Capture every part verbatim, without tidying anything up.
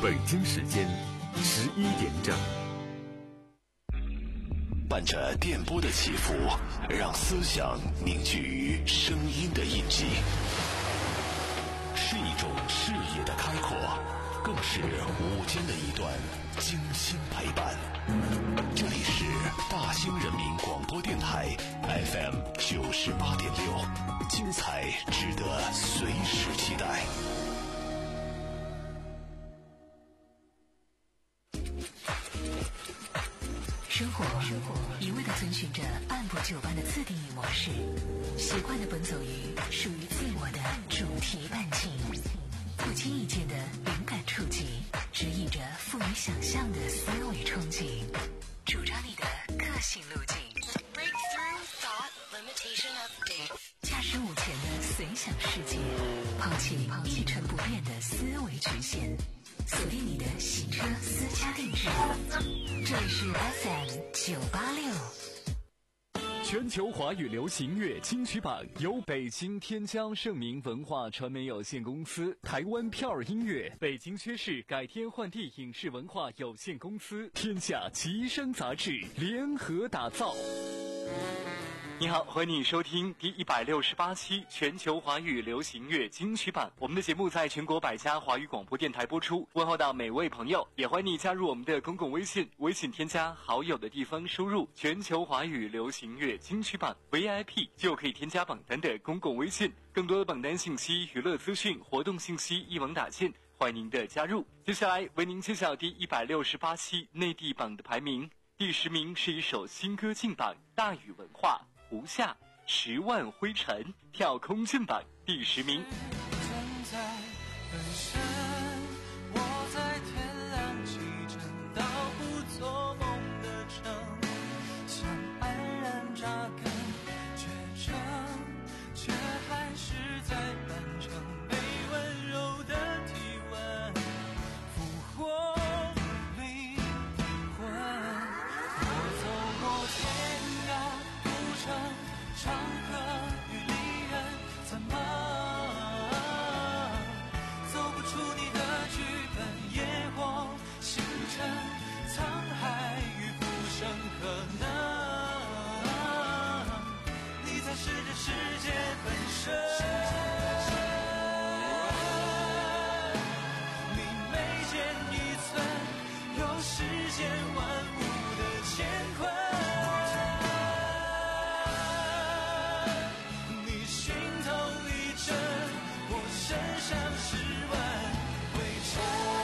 北京时间十一点整。 伴着电波的起伏，让思想凝聚于声音的印记，是一种视野的开阔，更是午间的一段精心陪伴。这里是大兴人民广播电台 F M 九十八点六，精彩值得随时期待。 生活一味地遵循着按部就班的自定义模式，习惯地奔走于属于自我的主题半径，不经意间的灵感触及，指引着富于想象的思维憧憬，主张你的个性路径。驾驶午前的随想世界，抛弃一成不变的思维局限，锁定你的洗车私家定制。这里是 F M 九八六。 全球华语流行乐金曲榜由北京天江盛明文化传媒有限公司、台湾票儿音乐、北京薛氏改天换地影视文化有限公司、天下奇声杂志联合打造。你好，欢迎你收听第一百六十八期全球华语流行乐金曲榜。我们的节目在全国百家华语广播电台播出，问候到每位朋友，也欢迎你加入我们的公共微信，微信添加好友的地方输入全球华语流行乐金曲榜 V I P 就可以添加榜单的公共微信，更多的榜单信息、娱乐资讯、活动信息一网打尽，欢迎您的加入。接下来为您揭晓第一百六十八期内地榜的排名。第十名是一首新歌劲榜，大宇文化胡夏十万灰尘跳空进榜第十名。 站在本身，我在天亮起真到不做梦的城，想安然扎根绝症，却还是在扮成被温柔的体温俘获灵魂。我走过天涯古城，长河与离人，怎么走不出你的剧本？野火星辰，沧海与浮生，可能你才是这世界本身。你每见一寸，有世间万物的乾坤。身上十万灰尘。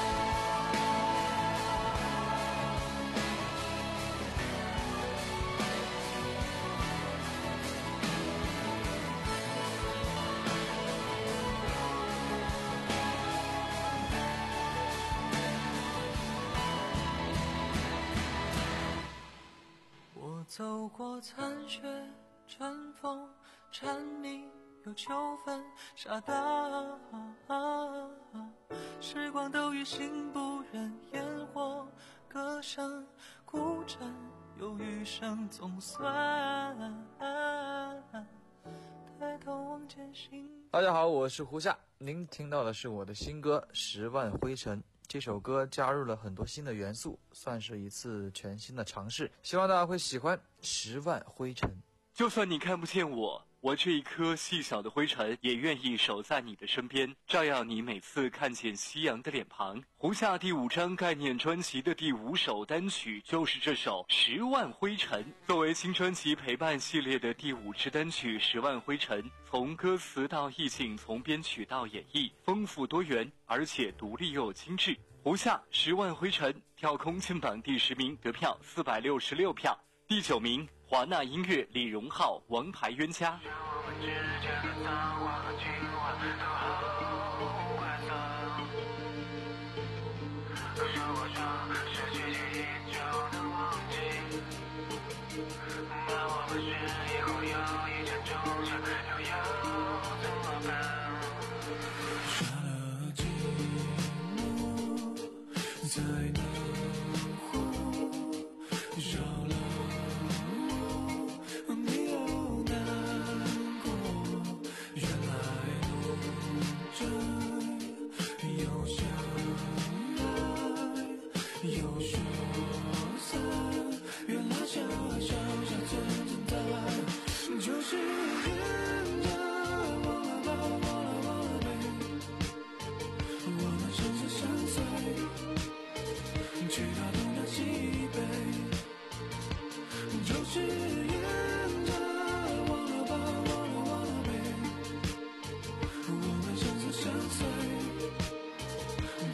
我走过残雪尘风，蝉鸣有秋分，傻大时光都于心不忍，烟火歌声孤枕，有余生总算抬头望见星。 大家好，我是胡夏，您听到的是我的新歌《十万灰尘》。这首歌加入了很多新的元素，算是一次全新的尝试，希望大家会喜欢《十万灰尘》。 就算你看不见我，我这一颗细小的灰尘也愿意守在你的身边，照耀你每次看见夕阳的脸庞。胡夏第五张概念专辑的第五首单曲就是这首《十万灰尘》，作为新专辑陪伴系列的第五支单曲《十万灰尘》，从歌词到意境，从编曲到演绎，丰富多元，而且独立又精致。胡夏《十万灰尘》跳空进榜第十名，得票四百六十六票。第九名，华纳音乐李荣浩《王牌冤家》。 让我们之间的脏话和情话都后快走，如果说失去记忆就能忘记，那我们是以后有一见钟情，又要怎么办？耍了寂寞才能活，少了你又难过，原来路真有想要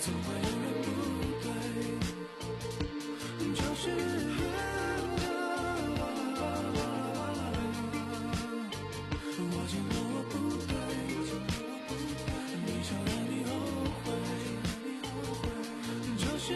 总会有人不对，就是我经过我不对，你想让你后悔，就是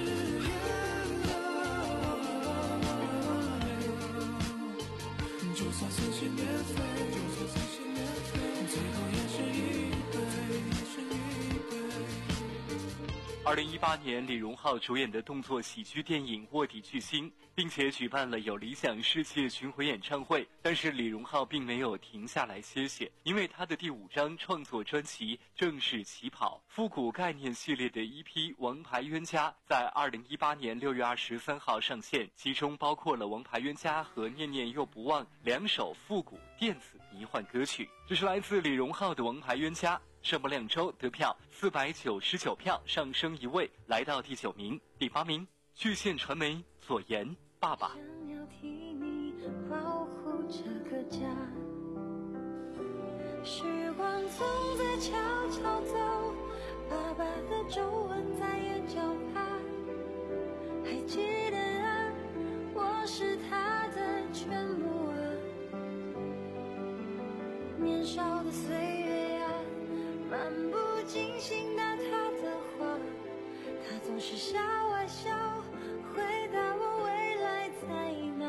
就算撕心裂肺，就算撕心裂肺，最后也是一对，也是一对。 二零一八年，李荣浩主演的动作喜剧电影《卧底巨星》，并且举办了有理想世界巡回演唱会。但是李荣浩并没有停下来歇歇，因为他的第五张创作专辑正式起跑。复古概念系列的 E P《王牌冤家》在二零一八年六月二十三号上线，其中包括了《王牌冤家》和《念念又不忘》两首复古电子迷幻歌曲。这是来自李荣浩的《王牌冤家》。上播两周得票四百九十九票，上升一位，来到第九名。第八名，巨献传媒左岩爸爸。 想要替你保护这个家，时光总在悄悄走，爸爸的皱纹在眼角爬，还记得啊，我是他的全部啊，年少的岁月啊，漫不经心答他的话，他总是笑啊笑，回答我未来在哪。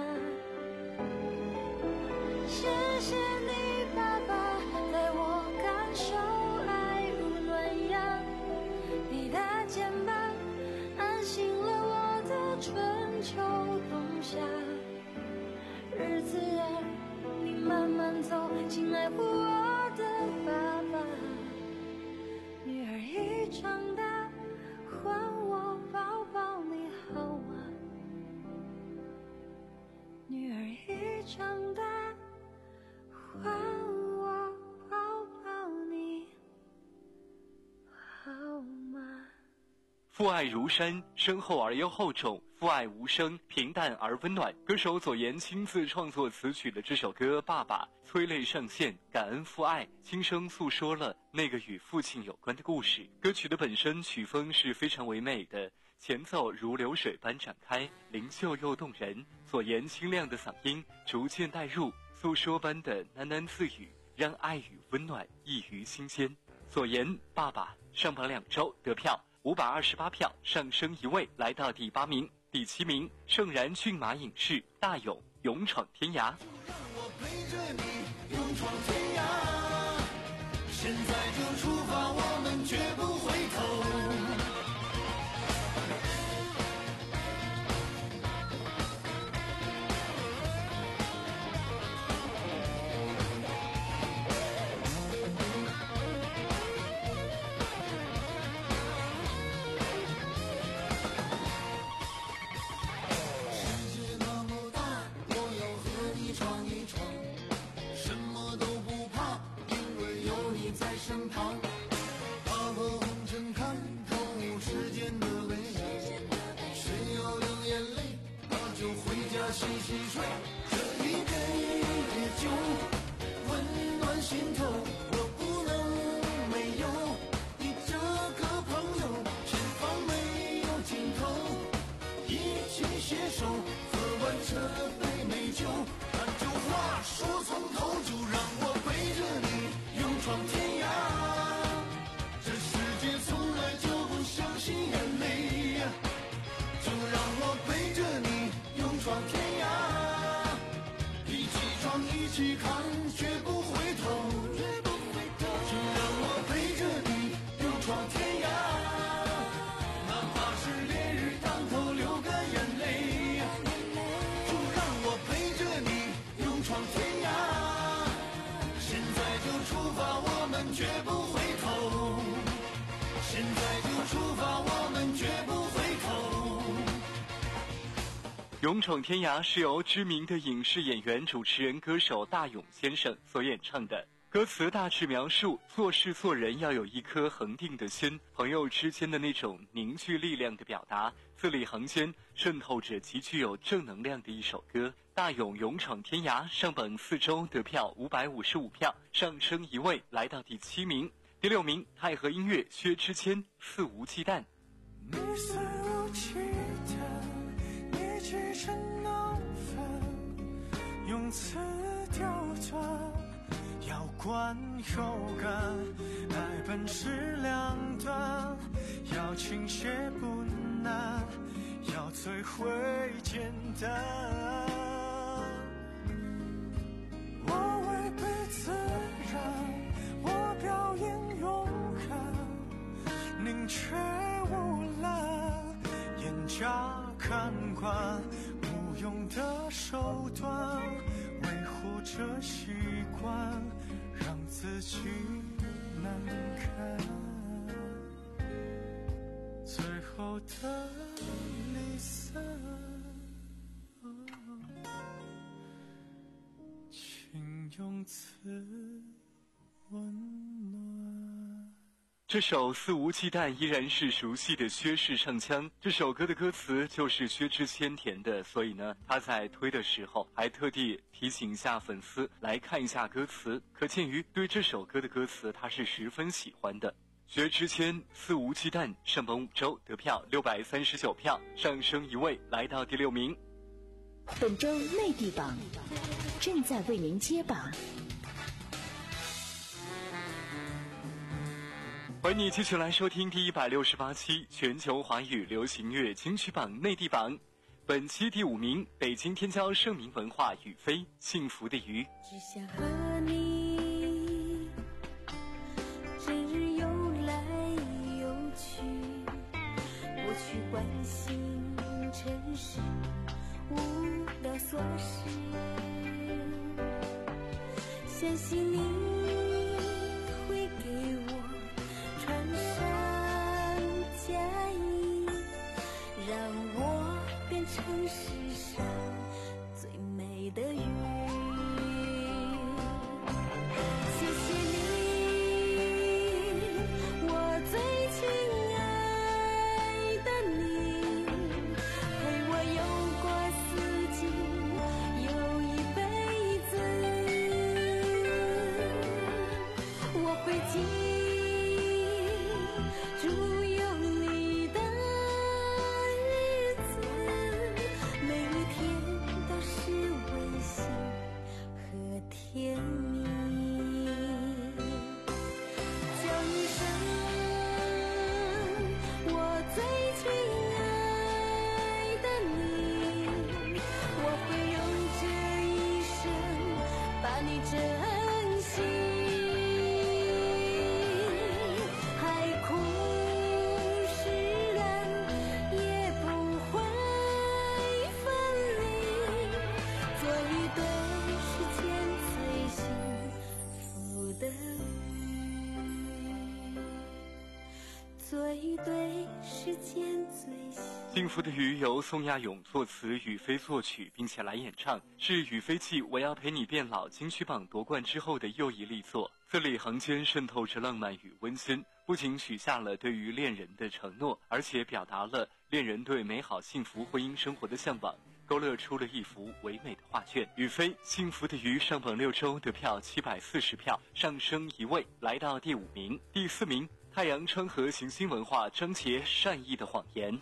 谢谢你爸爸，带我感受爱如暖阳，你的肩膀安心了我的春秋冬夏。日子儿你慢慢走，请爱护我的爸爸。女儿已长大，还我抱抱你好吗？女儿已长大，还我抱抱你好吗？ 父爱如山，深厚而又厚重；父爱无声，平淡而温暖。歌手左岩亲自创作词曲的这首歌《爸爸》，催泪上线，感恩父爱，轻声诉说了那个与父亲有关的故事。歌曲的本身曲风是非常唯美的，前奏如流水般展开，灵秀又动人。左岩清亮的嗓音逐渐带入，诉说般的喃喃自语，让爱与温暖溢于心间。左岩《爸爸》上榜两周得票五百二十八票，上升一位，来到第八名。第七名，盛然骏马影视大勇勇闯天涯。 让我陪着你勇闯天涯，现在就出发，我们绝不回头。洗洗睡，这一杯酒温暖心头，我不能没有你这个朋友，前方没有尽头，一起携手喝完这杯美酒，把酒话说从头，就让我陪着你勇闯天涯，这世界从来就不相信眼泪，就让我陪着你勇闯天涯，一起看，绝不回头，绝不回头。就让我陪着你勇闯天涯，哪怕是烈日当头流个眼泪，就让我陪着你勇闯天涯。现在就出发，我们绝不回头。现在就出发，我们绝不回头。 勇闯天涯是由知名的影视演员、主持人、歌手大勇先生所演唱的。歌词大致描述做事做人要有一颗恒定的心，朋友之间的那种凝聚力量的表达，字里行间渗透着极具有正能量的一首歌。大勇勇闯天涯上榜四周得票五百五十五票，上升一位，来到第七名。第六名，太和音乐薛之谦肆无忌惮。 你肆无忌惮，你继承闹翻，用词刁钻，要管有感，爱本是两端，要倾斜不难，要最会简单。我违背自然，我表演勇敢，宁缺毋滥，严加看管，无用的手段，维护着习惯，让自己难堪。最后的离散，请用词温暖。 这首肆无忌惮依然是熟悉的薛氏唱腔，这首歌的歌词就是薛之谦填的，所以呢，他在推的时候还特地提醒一下粉丝来看一下歌词，可见于对这首歌的歌词他是十分喜欢的。薛之谦肆无忌惮上榜五周得票六百三十九票，上升一位来到第六名。 本周内地榜正在为您揭榜。 欢迎你继续来收听第一百六十八期全球华语流行乐金曲榜内地榜，本期第五名，北京天骄盛名文化雨飞幸福的鱼。 只想和你整日游来游去，不去关心尘世无聊琐事，相信你会给我穿上嫁衣，让我变成世上最美的鱼。谢谢你，我最亲爱的你，陪我游过四季，有一辈子，我会记住有你的日子，每一天都是温馨和甜蜜。叫一声我最亲爱的你，我会用这一生把你珍惜。海枯石烂也不会分离，做一对世间最幸福的鱼，做一对世间最幸幸福的鱼由宋亚勇作词，雨飞作曲，并且来演唱，是雨飞继我要陪你变老金曲榜夺冠之后的又一力作。字里行间渗透着浪漫与温馨，不仅许下了对于恋人的承诺，而且表达了恋人对美好幸福婚姻生活的向往，勾勒出了一幅唯美的画卷。雨飞幸福的鱼上榜六周得票七百四十票，上升一位来到第五名。第四名，太阳川河行星文化张杰善意的谎言。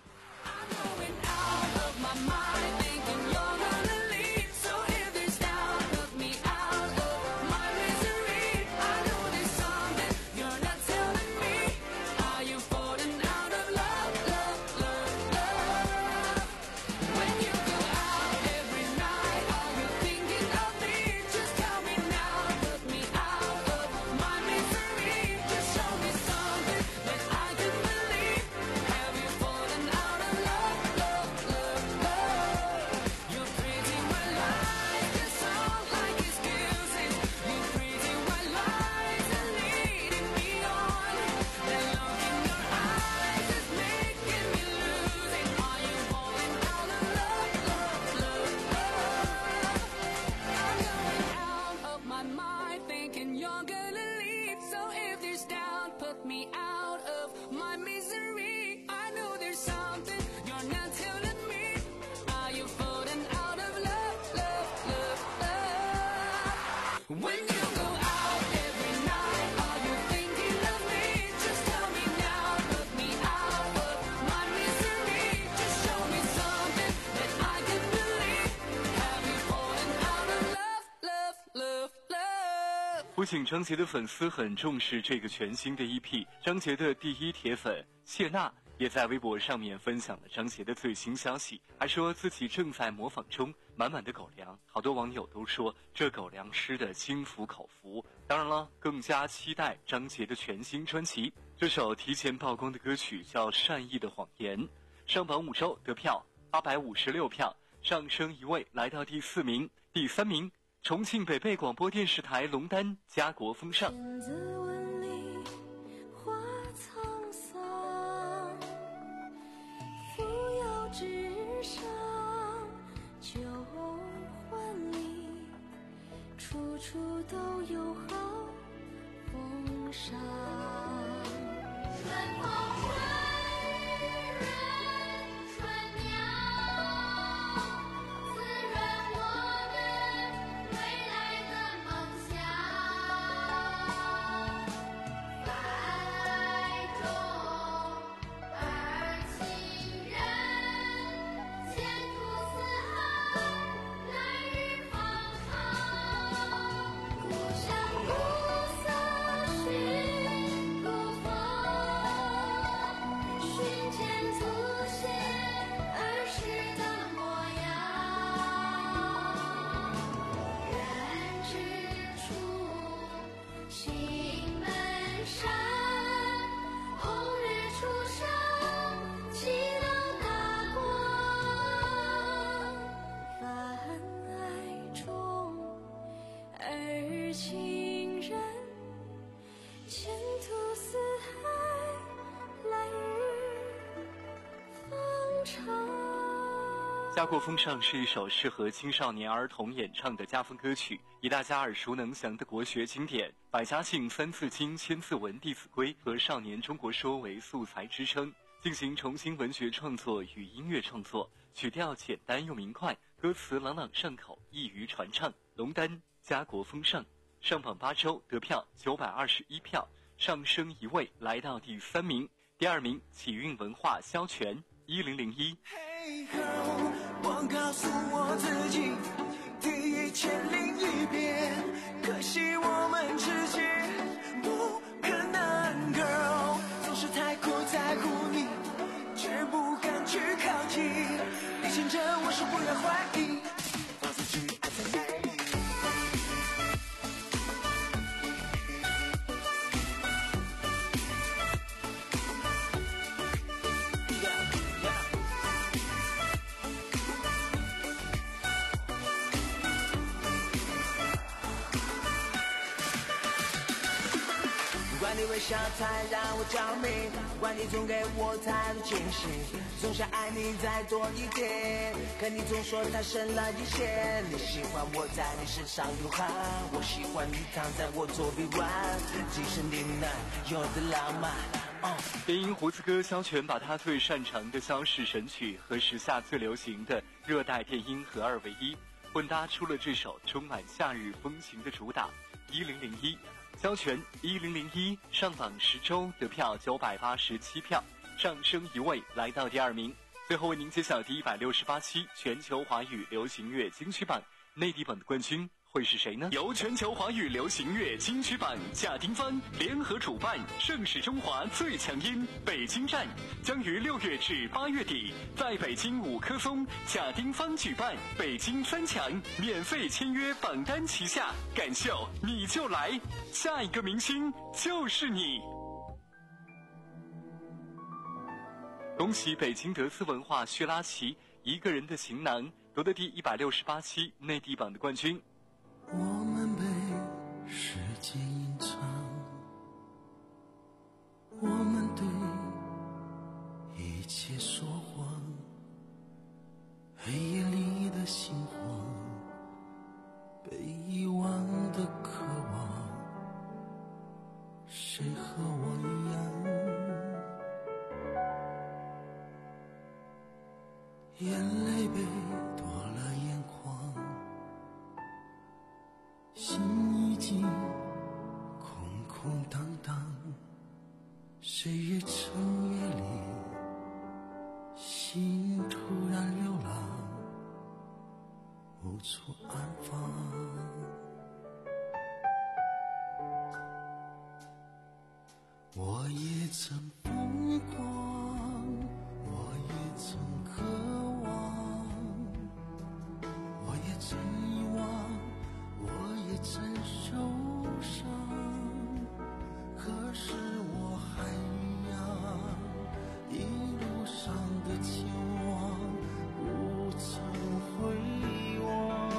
不仅张杰的粉丝很重视这个全新的 E P， 张杰的第一铁粉谢娜也在微博上面分享了张杰的最新消息，还说自己正在模仿中，满满的狗粮。好多网友都说这狗粮吃的心服口服。当然了，更加期待张杰的全新专辑。这首提前曝光的歌曲叫《善意的谎言》，上榜五周得票八百五十六票，上升一位来到第四名。第三名，重庆北碚广播电视台龙丹《家国风尚》。 处处都有好风尚，春风吹润春鸟，滋润我们未来的梦想。泛爱中而亲人，前途似海，来日方长。故乡暮色寻故风，寻见祖先儿时的模样。人之初，心门山，红日初升，启动大光。泛爱中而亲人，前途似海，来日方长。 家国风尚是一首适合青少年儿童演唱的家风歌曲，以大家耳熟能详的国学经典《百家姓》《三字经》《千字文》《弟子规》和《少年中国说》为素材支撑，进行重新文学创作与音乐创作，曲调简单又明快，歌词朗朗上口，易于传唱。龙丹《家国风尚》上榜八周得票九百二十一票，上升一位来到第三名。第二名启运文化萧全一零零一。 Hey girl， 我告诉我自己，第一千零一遍，可惜我们之间不可能 girl， 总是太过在乎你，却不敢去靠近，你牵着我手不要怀疑，放肆去爱才美丽。不管你微笑太让我着迷，不管你总给我太多惊喜，总想爱你再多一点，可你总说太深了一些。你喜欢我在你身上流汗，我喜欢你躺在我左臂弯，既是你那有的浪漫。 电音胡子哥萧全把他最擅长的萧氏神曲和时下最流行的热带电音合二为一，混搭出了这首充满夏日风情的主打一零零一。萧全一零零一上榜十周得票九百八十七票，上升一位来到第二名。最后为您揭晓第一百六十八期全球华语流行乐金曲榜内地榜的冠军会是谁呢？由全球华语流行乐金曲榜贾丁芳联合主办，盛世中华最强音北京站将于六月至八月底在北京五棵松贾丁芳举办北京三强，免费签约榜单旗下，感秀你就来，下一个明星就是你。恭喜北京德斯文化薛拉奇一个人的行囊夺得第一百六十八期内地榜的冠军。 我们被时间隐藏，我们对一切说谎，黑夜里的星光，被遗忘的渴望，谁和我一样，眼泪被夺了眼眶，心已经空空荡荡，谁越撑越烈，心突然流浪，无处安放。 我也曾疯狂，我也曾渴望，我也曾遗忘，我也曾受伤，可是我还一样，一路上的前往不曾回望。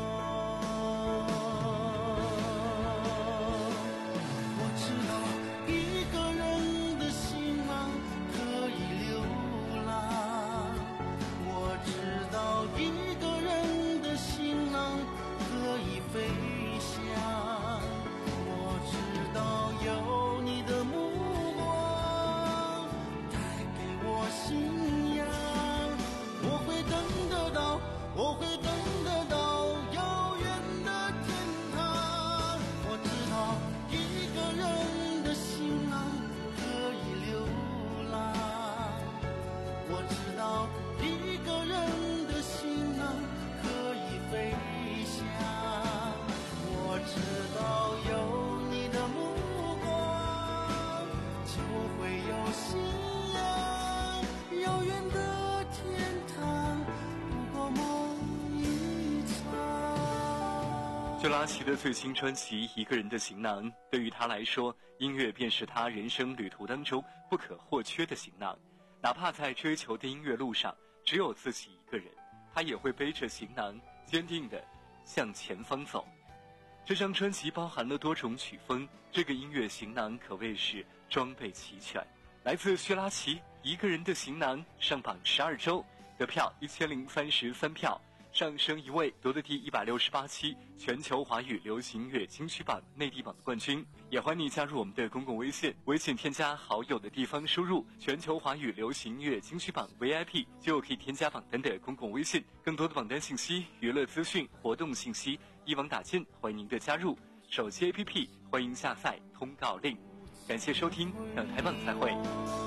我知道一个人的行囊可以流浪，我知道一个人的行囊可以飞翔，我知道有你的目光带给我信仰，我会等得到，我会等得到遥远的天堂。我知道一个人的行囊可以流浪，我知道一个人的行囊可以飞翔，我知道有你的目光就会有信仰，遥远的天堂不过梦一场。 薛拉奇的最新专辑《一个人的行囊》，对于他来说，音乐便是他人生旅途当中不可或缺的行囊。哪怕在追求的音乐路上只有自己一个人，他也会背着行囊，坚定地向前方走。这张专辑包含了多种曲风，这个音乐行囊可谓是装备齐全。来自薛拉奇《一个人的行囊》上榜十二周，得票一千零三十三票，上升一位，夺得第一百六十八期全球华语流行音乐金曲榜内地榜的冠军。也欢迎你加入我们的公共微信，微信添加好友的地方输入全球华语流行音乐金曲榜 V I P 就可以添加榜单的公共微信。更多的榜单信息、娱乐资讯、活动信息一网打尽，欢迎您的加入。手机 A P P 欢迎下载通告令。感谢收听，港台榜再会。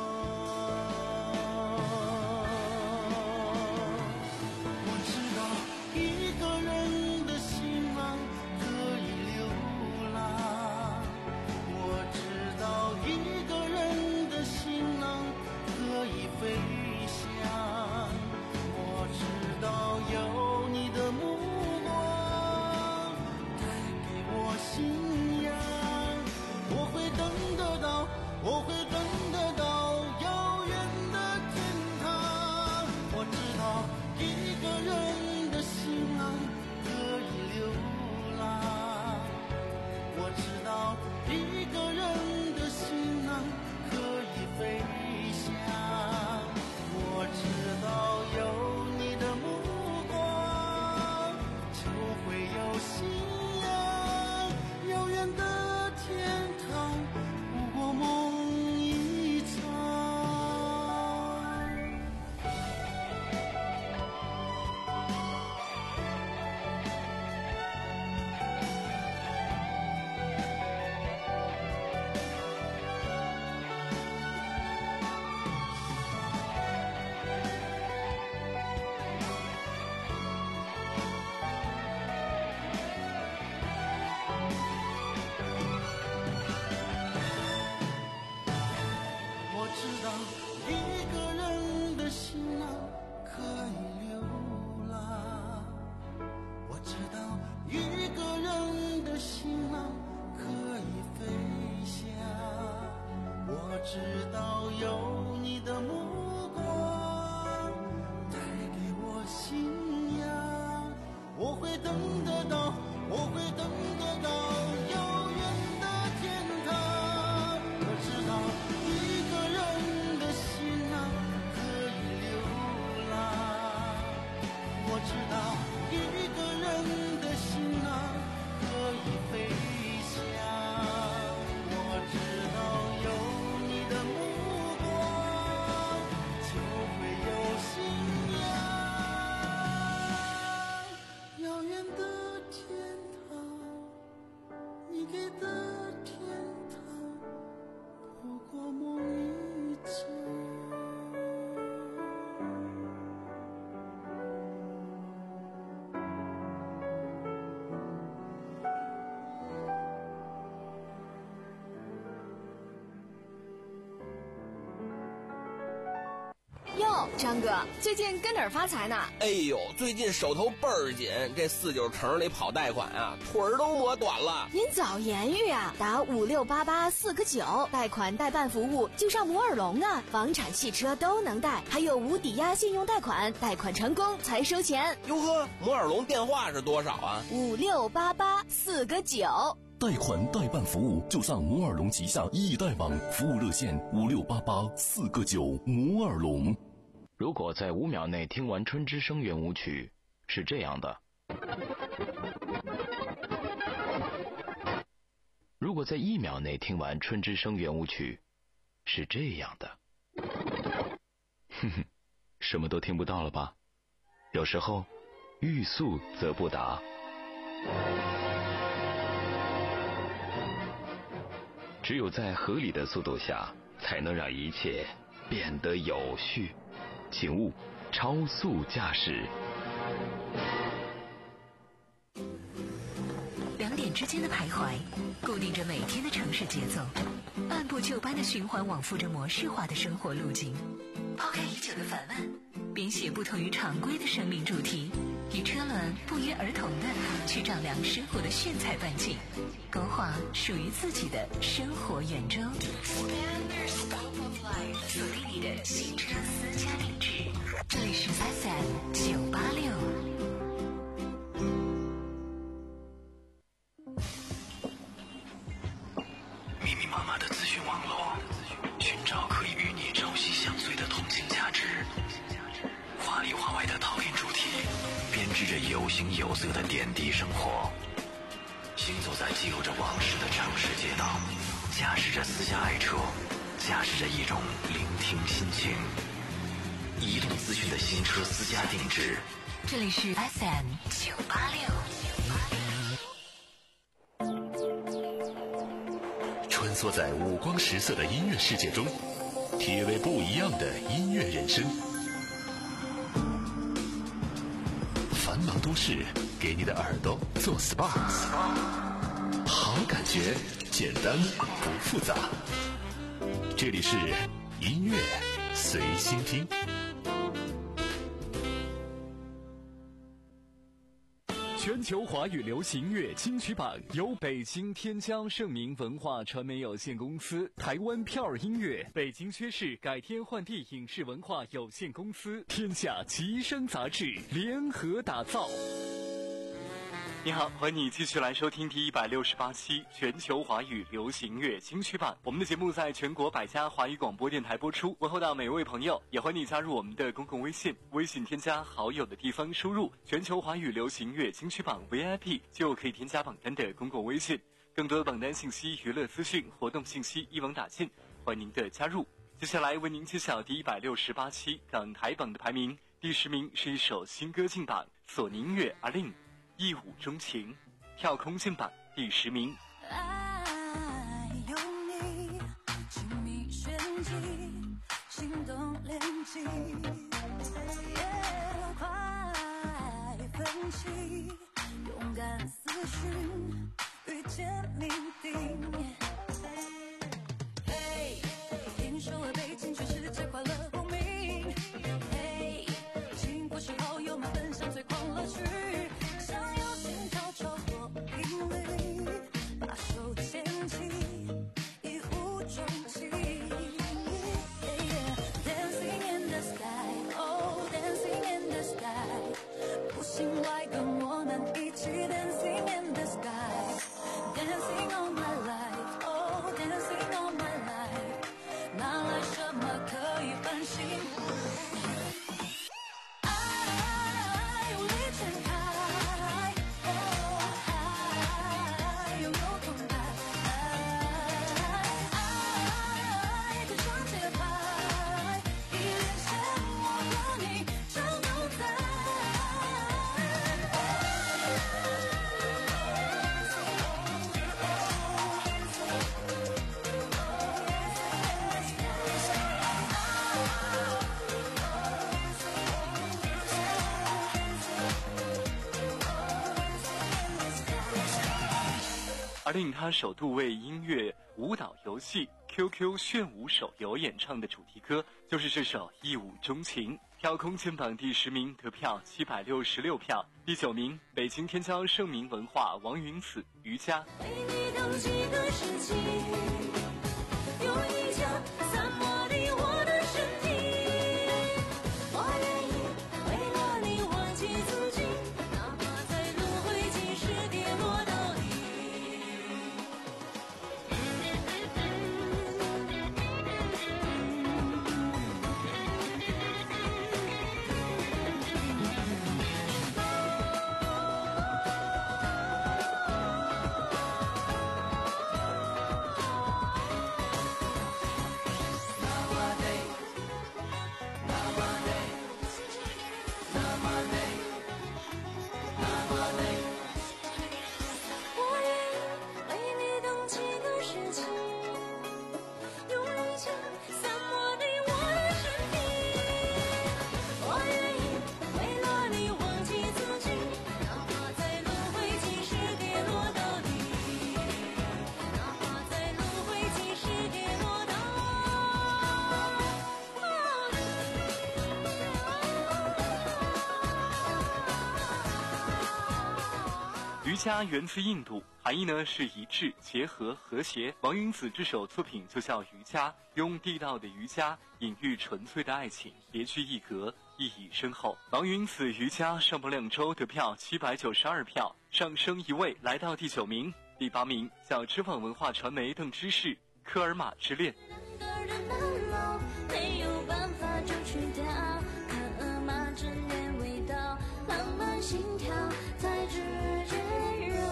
飞翔，我知道有你的目光带给我信仰，我会等得到，我会等得到张哥，最近跟哪儿发财呢？ 哎呦，最近手头倍儿紧，这四九城里跑贷款啊，腿儿都磨短了。 您早言语啊，打五六八八四个九，贷款代办服务就上摩尔龙啊，房产、汽车都能贷，还有无抵押信用贷款，贷款成功才收钱。 哟呵，摩尔龙电话是多少啊？ 五六八八四个九。 贷款代办服务就上摩尔龙旗下易贷网，服务热线五六八八四个九。摩尔龙。 如果在五秒内听完春之声圆舞曲，是这样的；如果在一秒内听完春之声圆舞曲，是这样的。哼哼，什么都听不到了吧？有时候，欲速则不达。只有在合理的速度下，才能让一切变得有序。请勿超速驾驶。 两点之间的徘徊，固定着每天的城市节奏，按部就班的循环往复着模式化的生活路径。抛开已久的烦闷，编写不同于常规的生命主题，与车轮不约而同的去丈量生活的炫彩半径，勾画属于自己的生活圆周。锁定你的新车私家定制，这里是 F M 九八六。 密密麻麻的资讯网络，寻找可以与你朝夕相随的同情价值。华里华外的讨厌主题，编织着有形有色的点滴生活。行走在记录着往事的城市街道，驾驶着私家爱车，驾驶着一种聆听心情。移动资讯的新车私家定制， 这里是 F M 九八六。 穿梭在五光十色的音乐世界中，体味不一样的音乐人生。繁忙都市给你的耳朵做 S P A， 好感觉，简单不复杂。这里是音乐随心听。 全球华语流行乐金曲榜由北京天江盛明文化传媒有限公司、台湾票儿音乐、北京薛氏改天换地影视文化有限公司、天下吉声杂志联合打造。你好，欢迎你继续来收听第一百六十八期全球华语流行乐金曲榜。我们的节目在全国百家华语广播电台播出，问候到每位朋友，也欢迎你加入我们的公共微信，微信添加好友的地方输入全球华语流行乐金曲榜 V I P 就可以添加榜单的公共微信。更多的榜单信息、娱乐资讯、活动信息一网打尽，欢迎您的加入。接下来为您揭晓第一百六十八期港台榜的排名，第十名是一首新歌进榜，索尼音乐阿令一舞钟情，跳空进榜第十名。 爱有你，亲密旋即，心动连击，快奋起，勇敢思绪，遇见命定。嘿，听说了北京全世界快乐公民。嘿，请过去好友们分享最狂乐趣。把手牵起，一舞钟情。Dancing in the sky, oh, dancing in the sky。不信来跟我们一起 Dancing in the sky, dancing on my life, oh, dancing on my life。哪来什么可以分心？爱无力展开。 而令他首度为音乐舞蹈游戏 Q Q 炫舞手游演唱的主题歌，就是这首《一舞钟情》。票空间榜第十名，得票七百六十六票。第九名，北京天骄盛名文化王云子瑜伽。 为你动情的事情，用一枪散落你我的身体，我愿意为了你忘记自己，哪怕在轮回几时跌落到底。 瑜伽源自印度，含义呢是一致、结合、和谐。王云子这首作品就叫瑜伽，用地道的瑜伽隐喻纯粹的爱情，别具一格，意义深厚。王云子瑜伽上播两周，得票七百九十二票，上升一位来到第九名。第八名，小知网文化传媒邓芝士《科尔玛之恋》。 没有办法就去掉，科尔玛之恋味道，浪漫心跳才直觉融。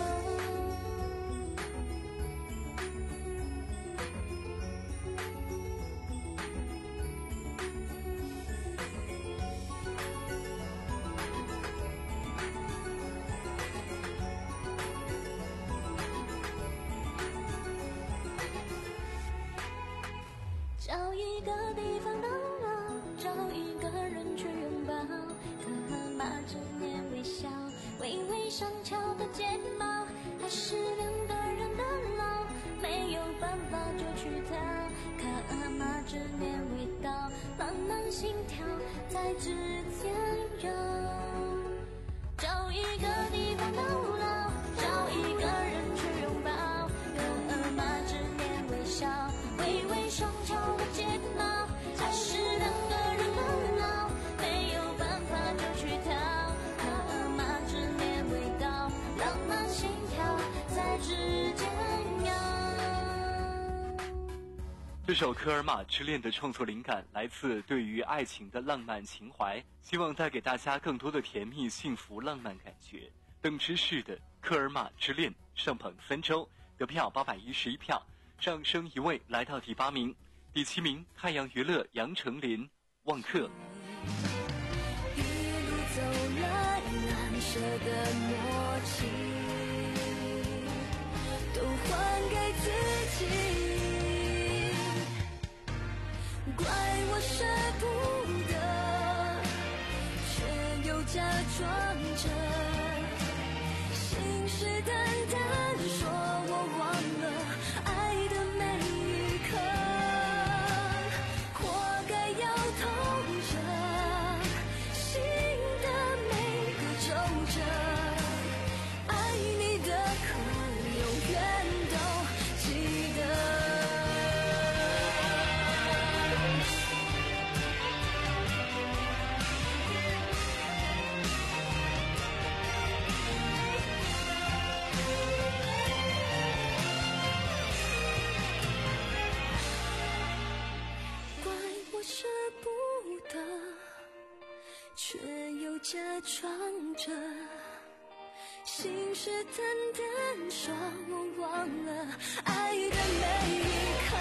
找一个地方等我，找一个人去拥抱，科尔玛之恋微笑，微微上翘的睫毛，还是两个人的老，没有办法就去逃，科尔玛之恋味道，浪漫心跳在指尖游。找一个地方逗留，找一个人去拥抱，科尔玛之恋微笑，微微上翘的睫毛，还是两个人的老，没有办法就去逃，科尔玛之恋味道，浪漫心跳在指尖游。 这首《科尔玛之恋》的创作灵感来自对于爱情的浪漫情怀，希望带给大家更多的甜蜜、幸福、浪漫感觉。邓芝士的《科尔玛之恋》上榜三周，得票八百一十一票，上升一位来到第八名。第七名，太阳娱乐杨丞琳《忘客》。 一路走来难舍的默契，都还给自己。怪我舍不得，却又假装着，信誓旦旦说我忘了爱的每一刻，活该要痛着心的每个皱褶，爱你的可永远都记得。舍不得，却又假装着，信誓旦旦说我忘了爱的每一刻，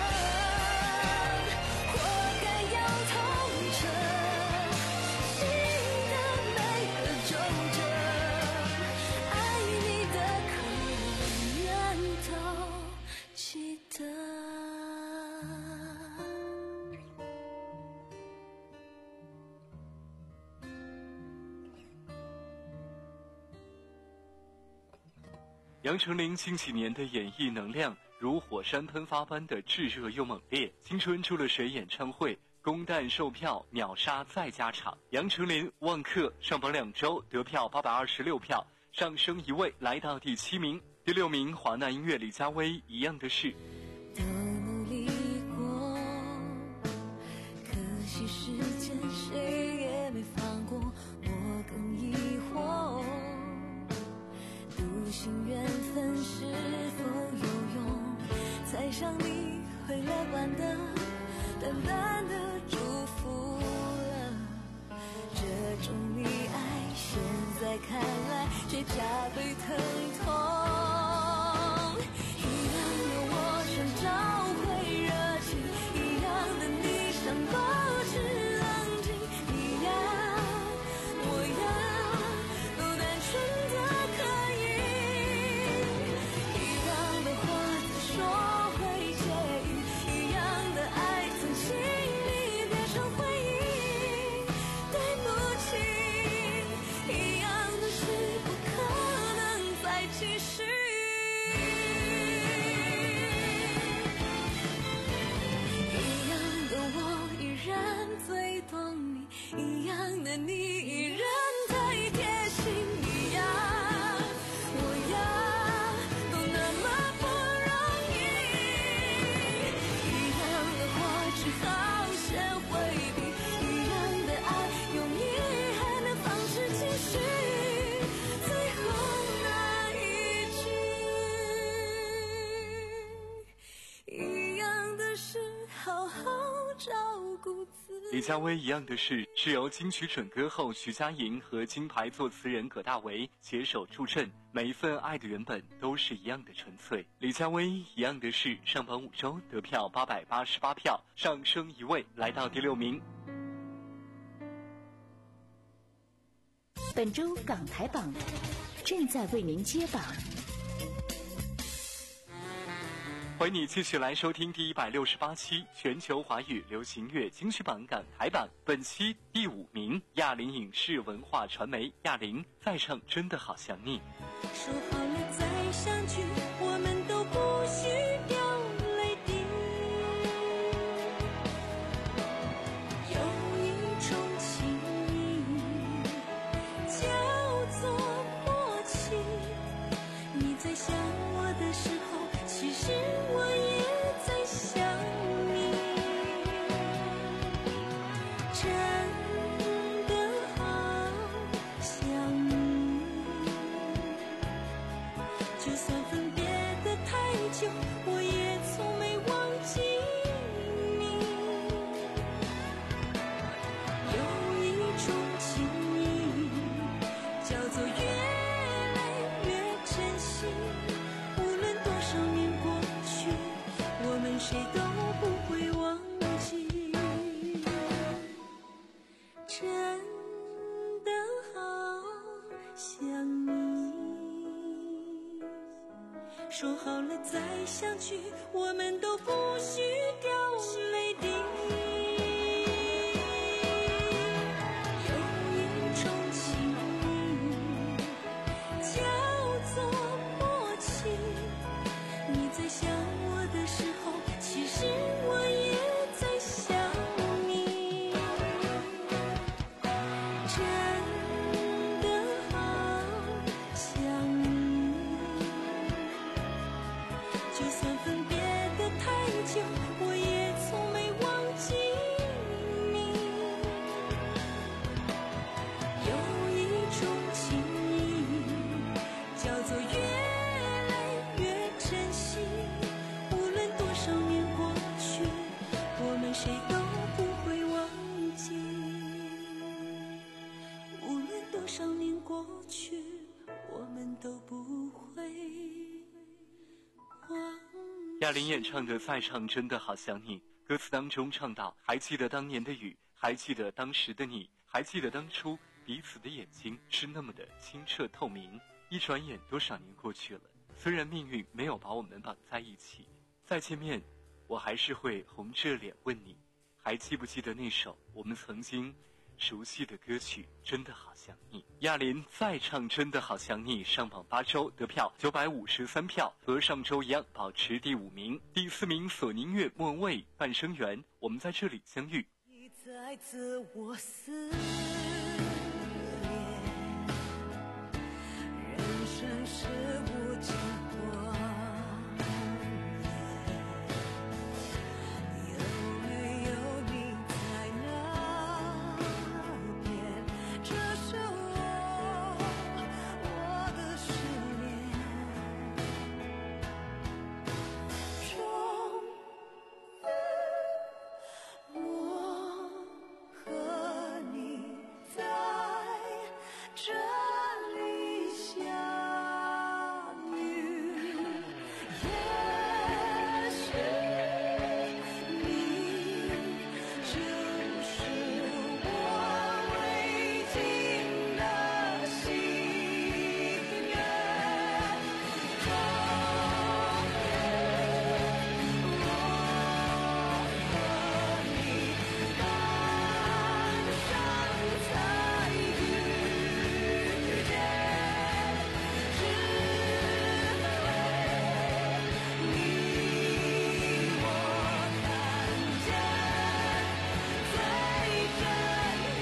活该要痛着心的每个皱褶，爱你的可永远都记得。 杨丞琳近几年的演艺能量如火山喷发般的炙热又猛烈。青春出了谁演唱会公蛋售票秒杀再加场。杨丞琳旺客上榜两周得票八百二十六票，上升一位来到第七名。第六名华纳音乐李佳薇一样的事。 都努力过，可惜时间谁也没放过，我更疑惑，笃信缘分是否有用，才像你会乐观的淡淡的祝福了，这种溺爱现在看来却加倍疼痛。找回热情，一样的你想保持冷静，你呀我呀都单纯的可以，一样的话再说会介意，一样的爱曾经历变成回忆，对不起，一样的事不可能再继续。一样的你依然太贴心，你呀我呀都那么不容易，一样的话只好先回避，一样的爱用遗憾的方式继续，最后那一句一样的是好好照顾自己。 李佳薇一样的事是由金曲准歌后徐佳莹和金牌作词人葛大为携手助阵，每一份爱的原本都是一样的纯粹。李佳薇一样的事上榜五周得票八百八十八票，上升一位来到第六名。 本周港台榜正在为您揭榜。 欢迎你继续来收听第一百六十八期全球华语流行乐金曲榜港台榜，本期第五名，亚林影视文化传媒，亚林再唱真的好想你。 说好了再相聚，我们都不需掉泪滴，有一种情谊叫做默契，你在想我的时候，其实我也在想你，真的好想你，就算分别的太久，我也从没忘记你，有一种情谊叫做越来越珍惜，无论多少年过去，我们谁都不会忘记，真的好想你。说好了再相聚，我们都不需掉泪滴，有一种情谊叫做默契，你在想我的时候，其实我也在想你，真的好想你，就算分别的太久，我也从没忘记你，有一种情谊叫做越来越珍惜，无论多少年过去，我们谁都不会忘记，无论多少年过去，我们都不会忘记。 亚林演唱的再唱真的好想你，歌词当中唱到，还记得当年的雨，还记得当时的你，还记得当初彼此的眼睛是那么的清澈透明，一转眼多少年过去了，虽然命运没有把我们绑在一起，再见面我还是会红着脸问你，还记不记得那首我们曾经熟悉的歌曲真的好想你。亚琳再唱真的好想你上榜八周，得票九百五十三票，和上周一样保持第五名。第四名索尼乐莫文蔚半生缘，我们在这里相遇。 一次爱自我思恋，人生是无尽多年，有没有你在那边？这是我我的失恋，终于我和你在这里相遇，也许你就是我未尽的心愿，终于我和你赶上才遇见，只为你我看见最真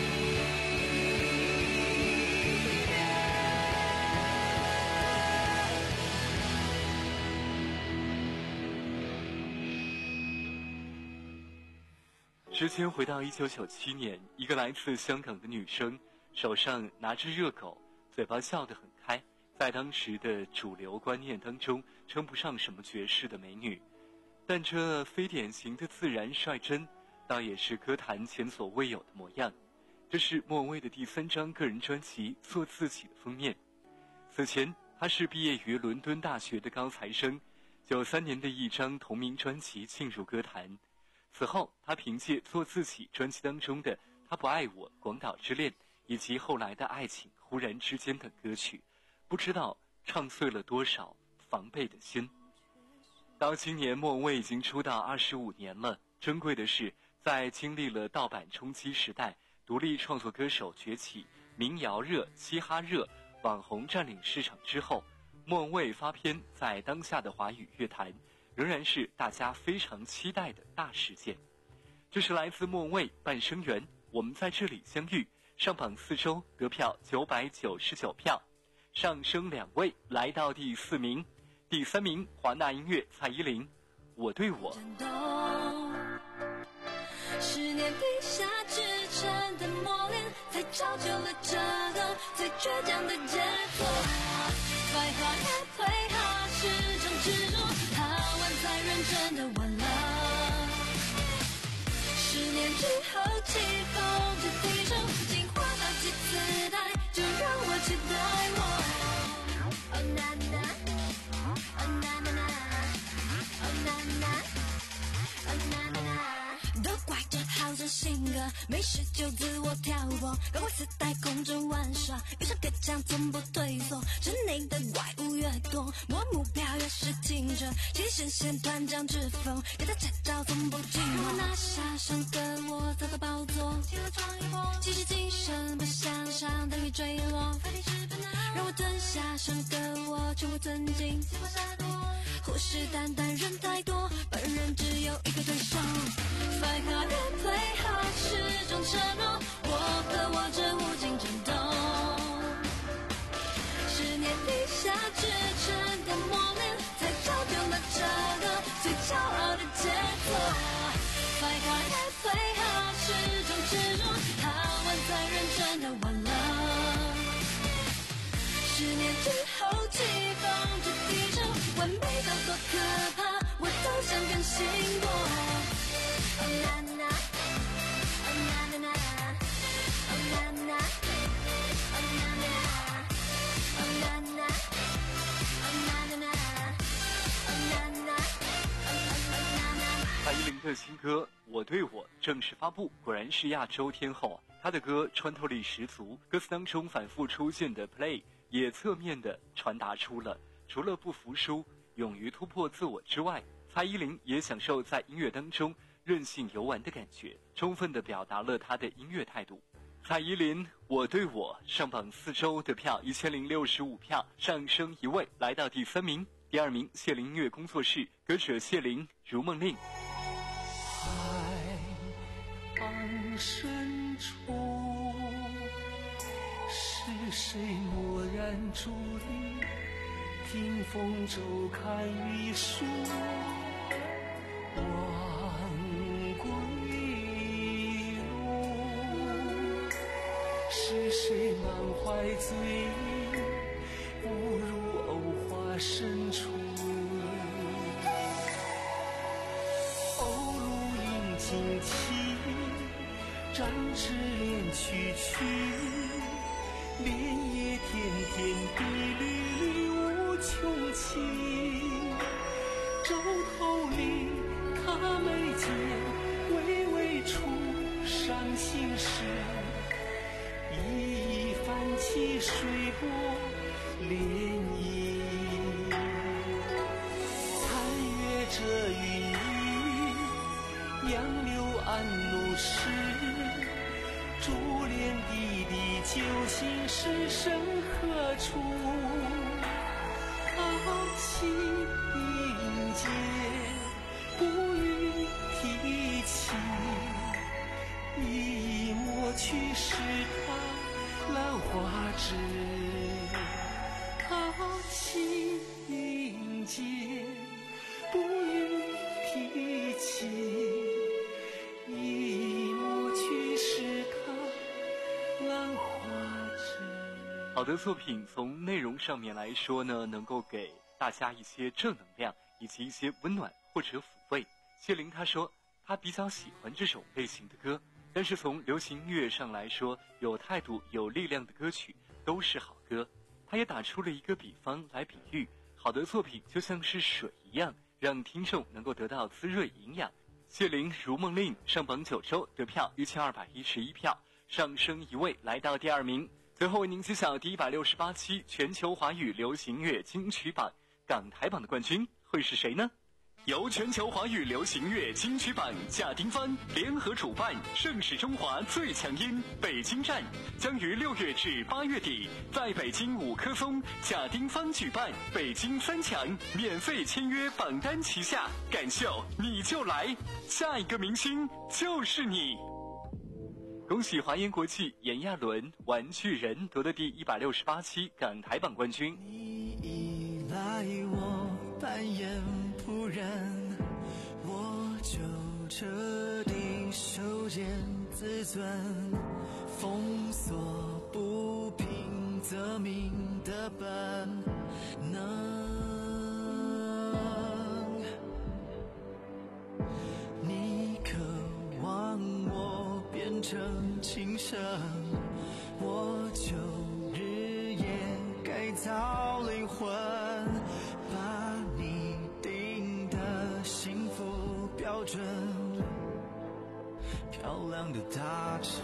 时间回到一九九七年，一个来自香港的女生，手上拿着热狗，嘴巴笑得很开，在当时的主流观念当中，称不上什么绝世的美女，但这非典型的自然率真，倒也是歌坛前所未有的模样。这是莫文蔚的第三张个人专辑《做自己》的封面。此前，她是毕业于伦敦大学的高材生，九三年的一张同名专辑进入歌坛。此后，他凭借《做自己》专辑当中的《他不爱我》《广岛之恋》以及后来的《爱情忽然之间》等歌曲，不知道唱碎了多少防备的心。到今年，莫文蔚已经出道二十五年了。珍贵的是，在经历了盗版冲击时代、独立创作歌手崛起、民谣热、嘻哈热、网红占领市场之后，莫文蔚发片在当下的华语乐坛仍然是大家非常期待的大事件。这是来自莫文蔚《半生缘》，我们在这里相遇，上榜四周，得票九百九十九票，上升两位，来到第四名。第三名华纳音乐蔡依林《我对我》。 十年底下制成的磨练，才造就了这个最倔强的结果。快好也退好，是种执着，好玩才认真的玩了。十年之后气候就提升，进化到几次代，就让我期待我。Oh na na Oh na na na Oh na na Oh na na na， 都怪这好胜性格，没事就自我挑拨，搞怪自带空中玩耍，遇上个强从不退缩，室内的怪物越多，我目标越是清澈，其实先团长之风，给他拆招从不寂寞，拿下上的我走到宝座，其实今生不向上等于坠落，让我吞下上的我全部尊敬，虎视眈眈人太多，本人只有一个对手。fight hard and play hard 是种承诺，我和我这无尽争斗。十年底下制成的磨练，才造就了这个最骄傲的结果。fight hard and play hard 是种执着，好玩才认真的玩了。十年之后气氛就提升，完美到多可怕，我都想更新过。Oh na na Oh na na na Oh na na Oh na na Oh na na Oh na na na Oh na na Oh na na。 蔡依林的新歌《我对我》正式发布，果然是亚洲天后啊！她的歌穿透力十足，歌词当中反复出现的 play 也侧面的传达出了除了不服输、勇于突破自我之外，蔡依林也享受在音乐当中任性游玩的感觉，充分地表达了他的音乐态度。海怡琳《我对我》上榜四周得票一千零六十五票，上升一位来到第三名。第二名谢林音乐工作室，歌者谢林《如梦令》。 海岸深处，是谁蓦然伫立？听风骤看雨疏，望归路。是谁满怀醉意，步入藕花深处？鸥鹭鹰惊啼，展翅连曲曲，莲叶天天地缕缕无穷情。洲头里他眉间微微出伤心事，一一泛起水波涟漪。残月遮云雨，杨柳暗怒时，珠帘滴滴究竟是身何处？豪气迎接，不予提起，一一抹去是他兰花枝。豪气迎接，不予提起，一一抹去是他兰花枝。 好的作品从内容上面来说呢，能够给大家一些正能量以及一些温暖或者抚慰。谢林他说他比较喜欢这种类型的歌，但是从流行音乐上来说，有态度有力量的歌曲都是好歌。他也打出了一个比方来比喻，好的作品就像是水一样，让听众能够得到滋润营养。谢林《如梦令》上榜九周，得票一千二百一十一票，上升一位来到第二名。最后为您揭晓第一百六十八期全球华语流行乐金曲榜港台榜的冠军会是谁呢？由全球华语流行乐金曲榜贾丁帆联合主办，盛世中华最强音北京站将于六月至八月底在北京五棵松贾丁帆举办北京三强免费签约榜单旗下，感秀你就来，下一个明星就是你。恭喜华研国际炎亚纶玩具人夺得第一百六十八期港台榜冠军。 你依赖我扮演仆人，我就彻底修剪自尊，封锁不平则鸣的本能。你渴望我变成琴声，我就日夜改造灵魂，把你定的幸福标准漂亮的达成。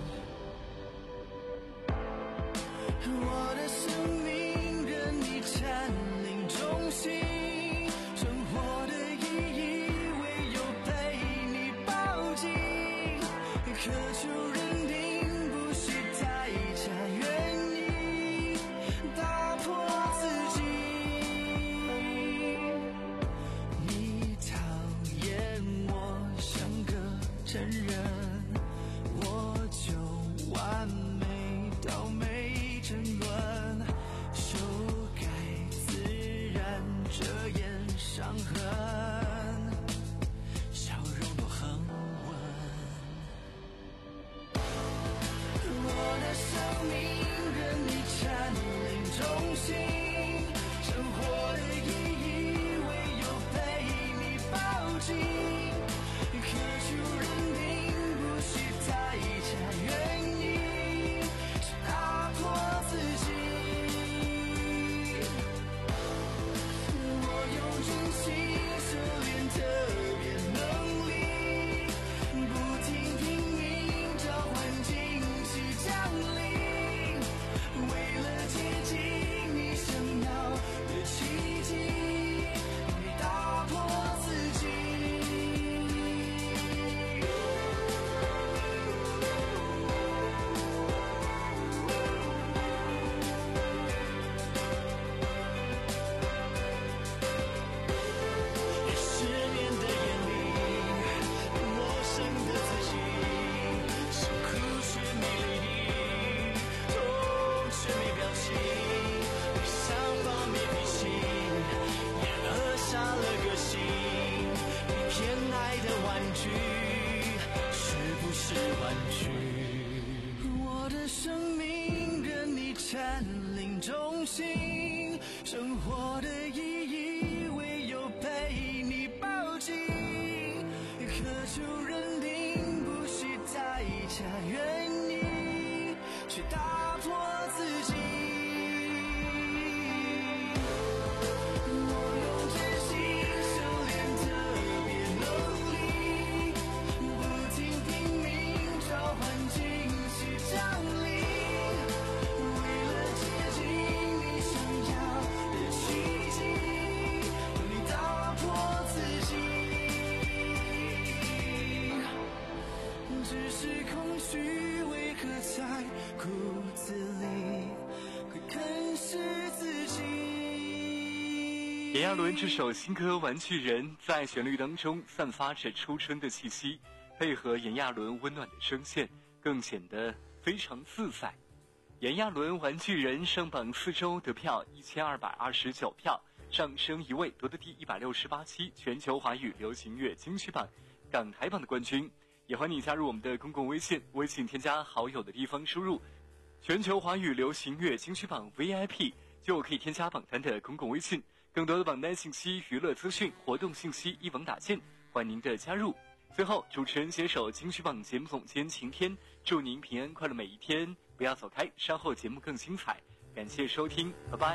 我的生命任你占领中心，生活的意义唯有被你抱紧，渴求认定不惜代价愿意打破自己。你讨厌我像个真人，我就完美到没争论，修改自然遮掩伤痕，笑容多恒温。 占领中心，生活的意义唯有被你抱紧，渴求认定不惜代价愿意去打破自己。我用真心修炼特别能力，不停拼命召唤惊喜降临，为了接近你想要的奇迹，用力打破自己。只是空虚为何在骨子里会啃食自己。 炎亚纶这首新歌《玩具人》在旋律当中散发着初春的气息，配合炎亚纶温暖的声线，更显得非常自在。炎亚纶《玩具人》上榜四周得票一千二百二十九票，上升一位夺得第一百六十八期全球华语流行乐金曲榜港台榜的冠军。也欢迎你加入我们的公共微信，微信添加好友的地方输入全球华语流行乐金曲榜 V I P 就可以添加榜单的公共微信，更多的榜单信息、娱乐资讯、活动信息一网打尽，欢迎您的加入。最后，主持人携手金曲榜节目总监晴天，祝您平安快乐每一天，不要走开，稍后节目更精彩。感谢收听，拜拜。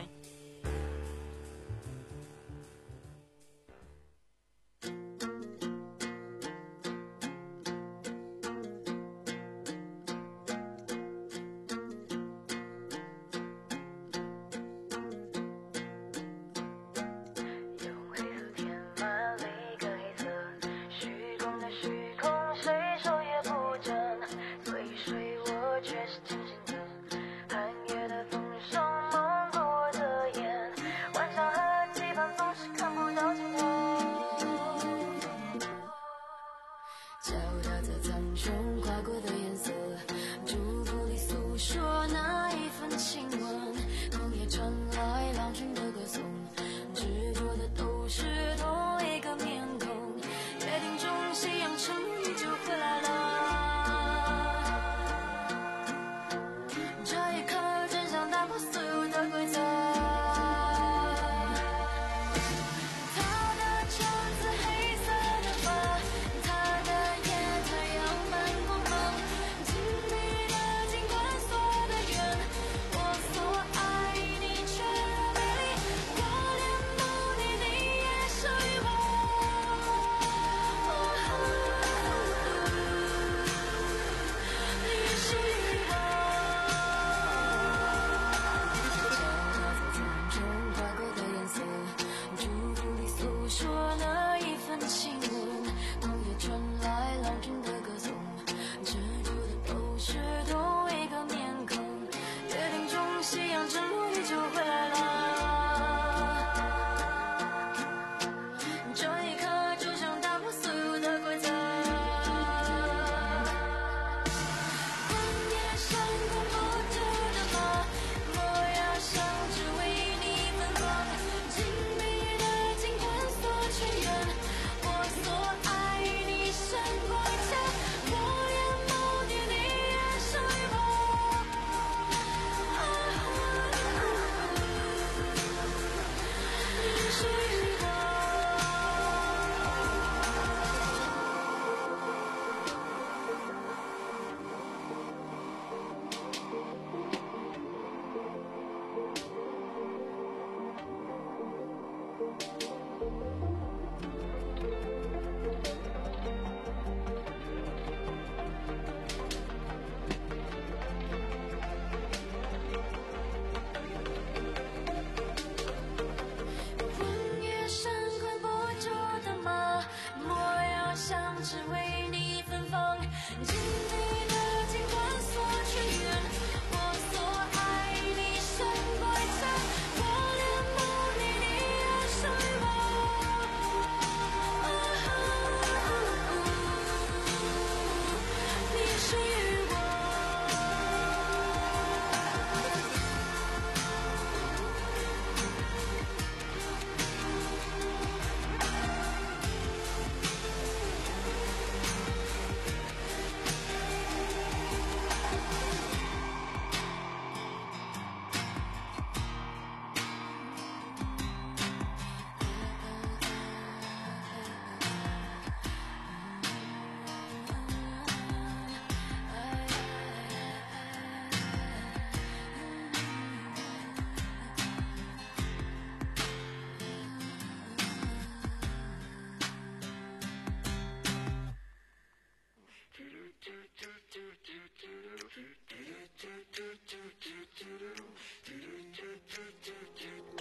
却是清醒的，寒夜的风霜蒙过的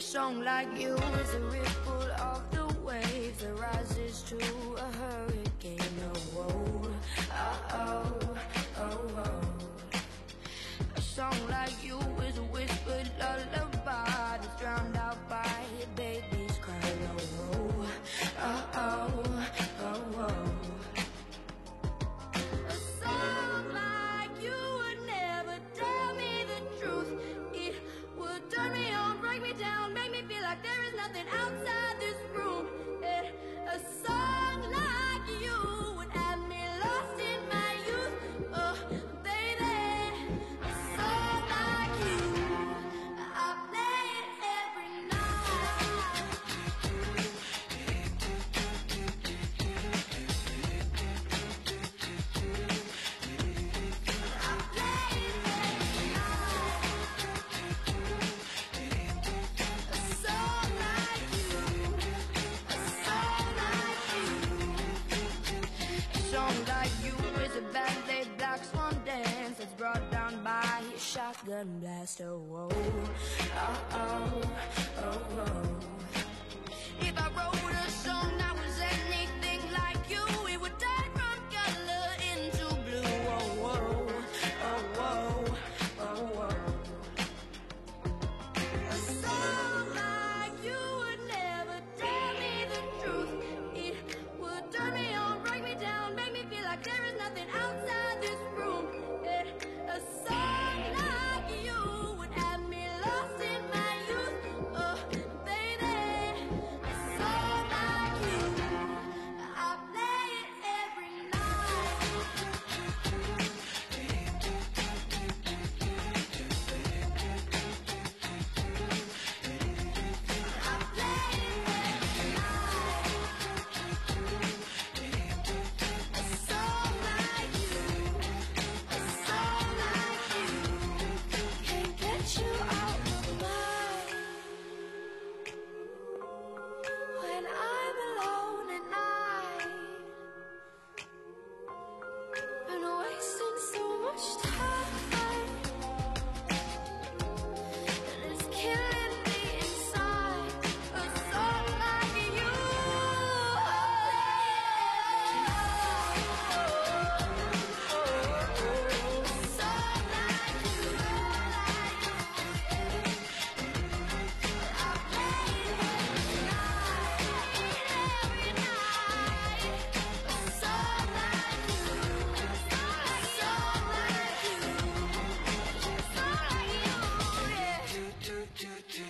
song like you is a ripple of the waves that rises to a hurricane. Oh, oh, oh, oh, oh. A song like you is a whispered lullaby that's drowned out by a baby's cry. Oh, oh, oh, oh, oh, oh. A song like you would never tell me the truth. It would turn me on, break me down, make me feel like there is nothing outside this room. And a song like you would have me lost in my youth. Oh, baby, a song like you, I play it every night. I play it every night. A song like you, a song like you. A song like you is a ballet black swan dance that's brought down by a shotgun blast. Oh, oh, oh, oh, oh, oh. If I wrote a song that was anything like you, it would turn from color into blue. Oh, oh, oh, oh, oh, oh. A song like you would never tell me the truth. It would turn me on, break me down, make me feel like there is nothing outside this room. And a song like you would have me lost in my youth. Oh, baby, a song like you, I play it every night. I play it every night. A song like you, a song like you, can't get you out of mind. When I'm alone at night, been wasting so much time, and it's killing me inside. A song like you, a song like you, I play it every night, every night. A song like you, a song like you, a song like you, yeah.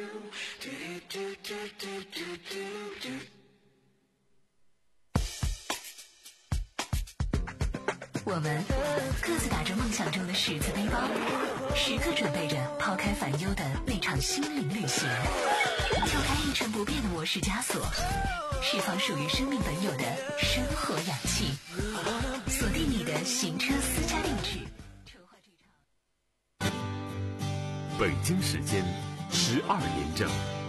我们各自打着梦想中的十字背包，时刻准备着抛开烦忧的那场心灵旅行。敲开一成不变的模式枷锁，释放属于生命本有的生活氧气。锁定你的行车私家定制。 北京时间十二点整。